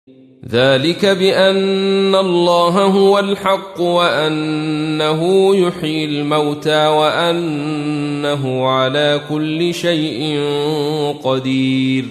ذلك بأن الله هو الحق وأنه يحيي الموتى وأنه على كل شيء قدير،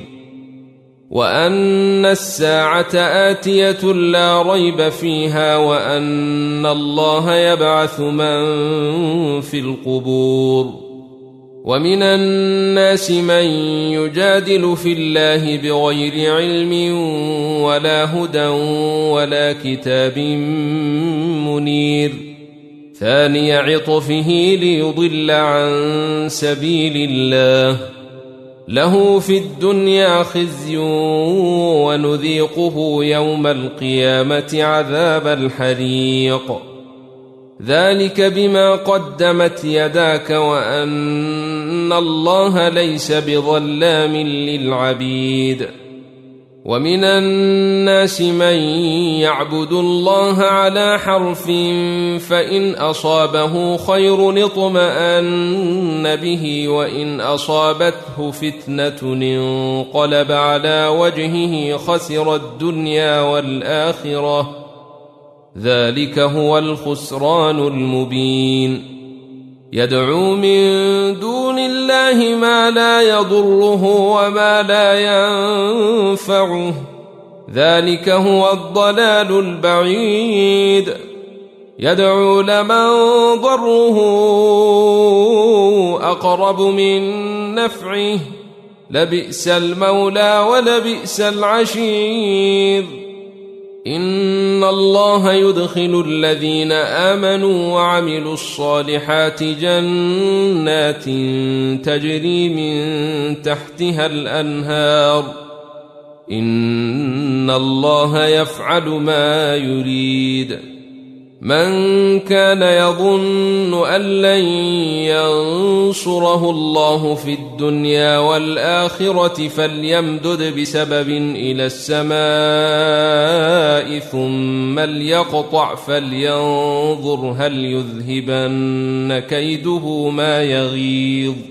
وأن الساعة آتية لا ريب فيها، وأن الله يبعث من في القبور. ومن الناس من يجادل في الله بغير علم ولا هدى ولا كتاب منير، ثاني عطفه ليضل عن سبيل الله، له في الدنيا خزي ونذيقه يوم القيامة عذاب الحريق، ذلك بما قدمت يداك وأن الله ليس بظلام للعبيد. ومن الناس من يعبد الله على حرف، فإن أصابه خير اطمأن به، وإن أصابته فتنة انقلب على وجهه خسر الدنيا والآخرة، ذلك هو الخسران المبين. يدعو من دون الله ما لا يضره وما لا ينفعه، ذلك هو الضلال البعيد. يدعو لمن ضره أقرب من نفعه، لبئس المولى ولبئس العشير. إن الله يدخل الذين آمنوا وعملوا الصالحات جنات تجري من تحتها الأنهار، إن الله يفعل ما يريد. من كان يظن أن لن ينصره الله في الدنيا والآخرة فليمدد بسبب إلى السماء ثم ليقطع فلينظر هل يذهبن كيده ما يغيظ.